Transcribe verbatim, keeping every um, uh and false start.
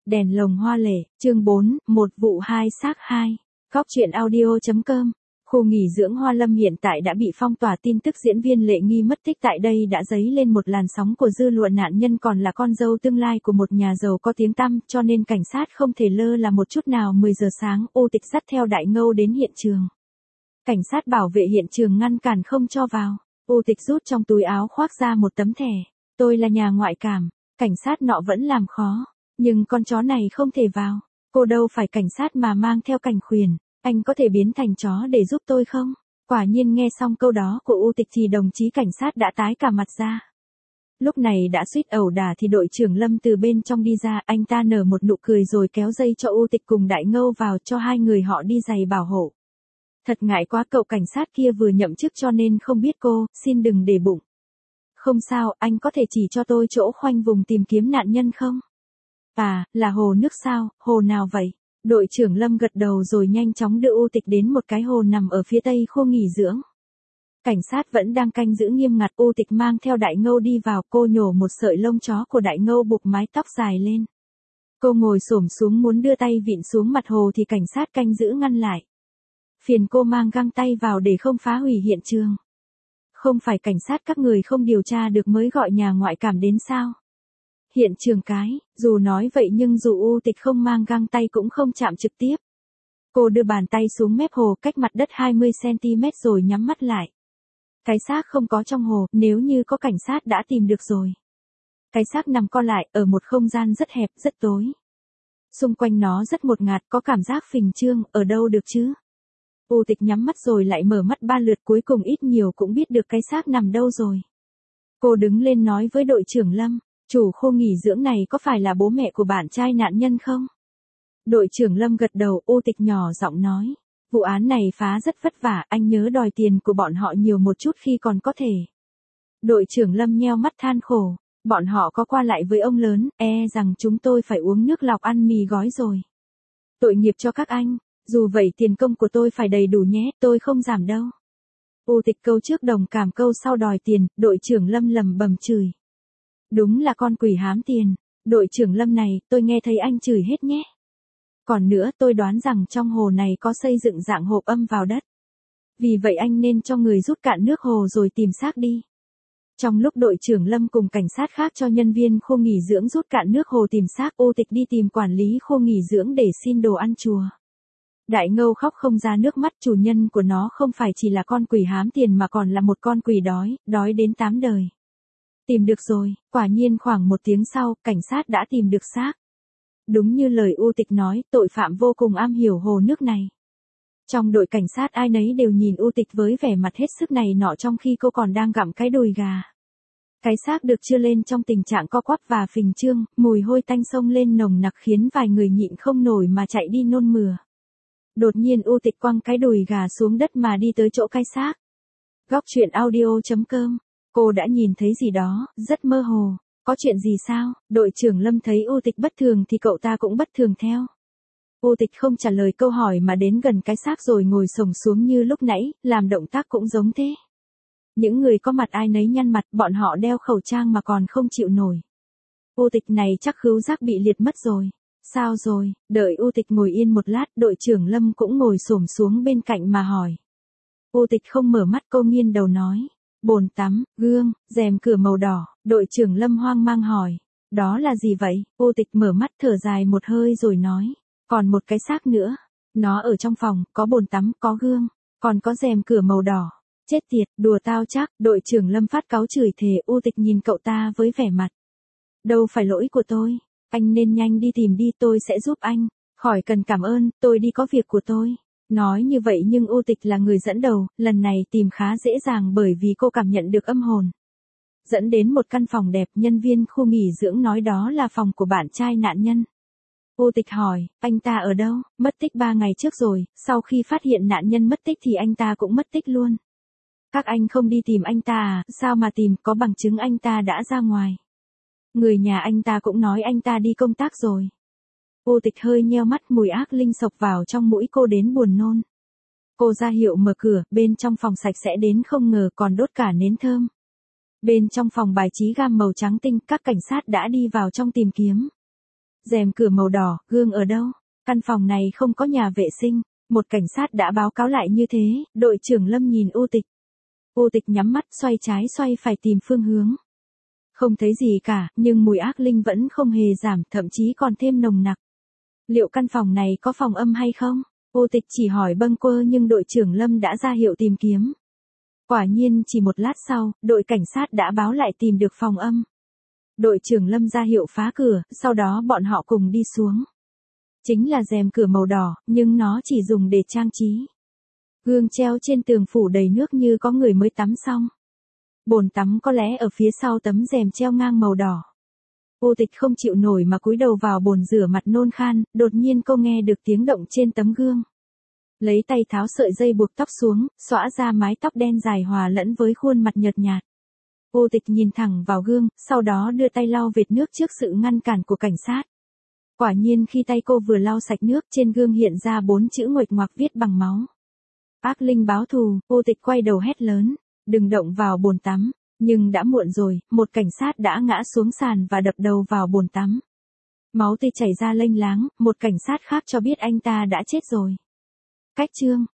Đèn lồng hoa lệ, chương bốn, một vụ hai xác hai. Góc truyện audio chấm com. Khu nghỉ dưỡng Hoa Lâm hiện tại đã bị phong tỏa, tin tức diễn viên Lệ Nghi mất tích tại đây đã dấy lên một làn sóng của dư luận. Nạn nhân còn là con dâu tương lai của một nhà giàu có tiếng tăm, cho nên cảnh sát không thể lơ là một chút nào. mười giờ sáng, U Tịch dắt theo Đại Ngâu đến hiện trường. Cảnh sát bảo vệ hiện trường ngăn cản không cho vào. U Tịch rút trong túi áo khoác ra một tấm thẻ. Tôi là nhà ngoại cảm. Cảnh sát nọ vẫn làm khó. Nhưng con chó này không thể vào. Cô đâu phải cảnh sát mà mang theo cảnh khuyển. Anh có thể biến thành chó để giúp tôi không? Quả nhiên nghe xong câu đó của U Tịch thì đồng chí cảnh sát đã tái cả mặt ra. Lúc này đã suýt ẩu đả thì đội trưởng Lâm từ bên trong đi ra. Anh ta nở một nụ cười rồi kéo dây cho U Tịch cùng Đại Ngâu vào, cho hai người họ đi giày bảo hộ. Thật ngại quá, cậu cảnh sát kia vừa nhậm chức cho nên không biết cô, xin đừng để bụng. Không sao, anh có thể chỉ cho tôi chỗ khoanh vùng tìm kiếm nạn nhân không? À, là hồ nước sao, hồ nào vậy? Đội trưởng Lâm gật đầu rồi nhanh chóng đưa U Tịch đến một cái hồ nằm ở phía tây khu nghỉ dưỡng. Cảnh sát vẫn đang canh giữ nghiêm ngặt. U Tịch mang theo Đại Ngâu đi vào, cô nhổ một sợi lông chó của Đại Ngâu buộc mái tóc dài lên. Cô ngồi xổm xuống muốn đưa tay vịn xuống mặt hồ thì cảnh sát canh giữ ngăn lại. Phiền cô mang găng tay vào để không phá hủy hiện trường. Không phải cảnh sát các người không điều tra được mới gọi nhà ngoại cảm đến sao? Hiện trường cái, dù nói vậy nhưng dù U Tịch không mang găng tay cũng không chạm trực tiếp. Cô đưa bàn tay xuống mép hồ cách mặt đất hai mươi xăng ti mét rồi nhắm mắt lại. Cái xác không có trong hồ, nếu như có cảnh sát đã tìm được rồi. Cái xác nằm co lại ở một không gian rất hẹp, rất tối. Xung quanh nó rất ngột ngạt, có cảm giác phình trương, ở đâu được chứ? U Tịch nhắm mắt rồi lại mở mắt ba lượt, cuối cùng ít nhiều cũng biết được cái xác nằm đâu rồi. Cô đứng lên nói với đội trưởng Lâm, chủ khu nghỉ dưỡng này có phải là bố mẹ của bạn trai nạn nhân không? Đội trưởng Lâm gật đầu. U Tịch nhỏ giọng nói, vụ án này phá rất vất vả, anh nhớ đòi tiền của bọn họ nhiều một chút khi còn có thể. Đội trưởng Lâm nheo mắt than khổ, bọn họ có qua lại với ông lớn, e rằng chúng tôi phải uống nước lọc ăn mì gói rồi. Tội nghiệp cho các anh. Dù vậy tiền công của tôi phải đầy đủ nhé, tôi không giảm đâu. U Tịch câu trước đồng cảm, câu sau đòi tiền. Đội trưởng Lâm lầm bầm chửi. Đúng là con quỷ hám tiền. Đội trưởng Lâm này, tôi nghe thấy anh chửi hết nhé. Còn nữa, tôi đoán rằng trong hồ này có xây dựng dạng hộp âm vào đất. Vì vậy anh nên cho người rút cạn nước hồ rồi tìm xác đi. Trong lúc đội trưởng Lâm cùng cảnh sát khác cho nhân viên khu nghỉ dưỡng rút cạn nước hồ tìm xác, U Tịch đi tìm quản lý khu nghỉ dưỡng để xin đồ ăn chùa. Đại Ngâu khóc không ra nước mắt, chủ nhân của nó không phải chỉ là con quỷ hám tiền mà còn là một con quỷ đói, đói đến tám đời. Tìm được rồi, quả nhiên khoảng một tiếng sau, cảnh sát đã tìm được xác. Đúng như lời U Tịch nói, tội phạm vô cùng am hiểu hồ nước này. Trong đội cảnh sát ai nấy đều nhìn U Tịch với vẻ mặt hết sức này nọ trong khi cô còn đang gặm cái đùi gà. Cái xác được chưa lên trong tình trạng co quắp và phình trương, mùi hôi tanh xông lên nồng nặc khiến vài người nhịn không nổi mà chạy đi nôn mửa. Đột nhiên U Tịch quăng cái đùi gà xuống đất mà đi tới chỗ cái xác. Góc truyện audio chấm com. Cô đã nhìn thấy gì đó, rất mơ hồ. Có chuyện gì sao? Đội trưởng Lâm thấy U Tịch bất thường thì cậu ta cũng bất thường theo. U Tịch không trả lời câu hỏi mà đến gần cái xác rồi ngồi xổm xuống như lúc nãy, làm động tác cũng giống thế. Những người có mặt ai nấy nhăn mặt, bọn họ đeo khẩu trang mà còn không chịu nổi. U Tịch này chắc khứu giác bị liệt mất rồi. Sao rồi? Đợi U Tịch ngồi yên một lát, đội trưởng Lâm cũng ngồi xổm xuống bên cạnh mà hỏi. U Tịch không mở mắt, cô nghiêng đầu nói. Bồn tắm, gương, rèm cửa màu đỏ. Đội trưởng Lâm hoang mang hỏi. Đó là gì vậy? U Tịch mở mắt thở dài một hơi rồi nói. Còn một cái xác nữa. Nó ở trong phòng, có bồn tắm, có gương, còn có rèm cửa màu đỏ. Chết tiệt, đùa tao chắc. Đội trưởng Lâm phát cáu chửi thề. U Tịch nhìn cậu ta với vẻ mặt. Đâu phải lỗi của tôi. Anh nên nhanh đi tìm đi, tôi sẽ giúp anh. Khỏi cần cảm ơn, tôi đi có việc của tôi. Nói như vậy nhưng U Tịch là người dẫn đầu, lần này tìm khá dễ dàng bởi vì cô cảm nhận được âm hồn. Dẫn đến một căn phòng đẹp, nhân viên khu nghỉ dưỡng nói đó là phòng của bạn trai nạn nhân. U Tịch hỏi, anh ta ở đâu? Mất tích ba ngày trước rồi, sau khi phát hiện nạn nhân mất tích thì anh ta cũng mất tích luôn. Các anh không đi tìm anh ta à? Sao mà tìm, có bằng chứng anh ta đã ra ngoài. Người nhà anh ta cũng nói anh ta đi công tác rồi. U Tịch hơi nheo mắt, mùi ác linh sộc vào trong mũi cô đến buồn nôn. Cô ra hiệu mở cửa, bên trong phòng sạch sẽ đến không ngờ còn đốt cả nến thơm. Bên trong phòng bài trí gam màu trắng tinh, các cảnh sát đã đi vào trong tìm kiếm. Rèm cửa màu đỏ, gương ở đâu? Căn phòng này không có nhà vệ sinh. Một cảnh sát đã báo cáo lại như thế, đội trưởng Lâm nhìn U Tịch. U Tịch nhắm mắt xoay trái xoay phải tìm phương hướng. Không thấy gì cả, nhưng mùi ác linh vẫn không hề giảm, thậm chí còn thêm nồng nặc. Liệu căn phòng này có phòng âm hay không? U Tịch chỉ hỏi bâng quơ nhưng đội trưởng Lâm đã ra hiệu tìm kiếm. Quả nhiên chỉ một lát sau, đội cảnh sát đã báo lại tìm được phòng âm. Đội trưởng Lâm ra hiệu phá cửa, sau đó bọn họ cùng đi xuống. Chính là rèm cửa màu đỏ, nhưng nó chỉ dùng để trang trí. Gương treo trên tường phủ đầy nước như có người mới tắm xong. Bồn tắm có lẽ ở phía sau tấm rèm treo ngang màu đỏ. U Tịch không chịu nổi mà cúi đầu vào bồn rửa mặt nôn khan, đột nhiên cô nghe được tiếng động trên tấm gương. Lấy tay tháo sợi dây buộc tóc xuống, xõa ra mái tóc đen dài hòa lẫn với khuôn mặt nhợt nhạt. U Tịch nhìn thẳng vào gương, sau đó đưa tay lau vệt nước trước sự ngăn cản của cảnh sát. Quả nhiên khi tay cô vừa lau sạch nước, trên gương hiện ra bốn chữ nguệch ngoạc viết bằng máu. Ác linh báo thù. U Tịch quay đầu hét lớn, đừng động vào bồn tắm. Nhưng đã muộn rồi, một cảnh sát đã ngã xuống sàn và đập đầu vào bồn tắm. Máu tươi chảy ra lênh láng, một cảnh sát khác cho biết anh ta đã chết rồi. Cách chương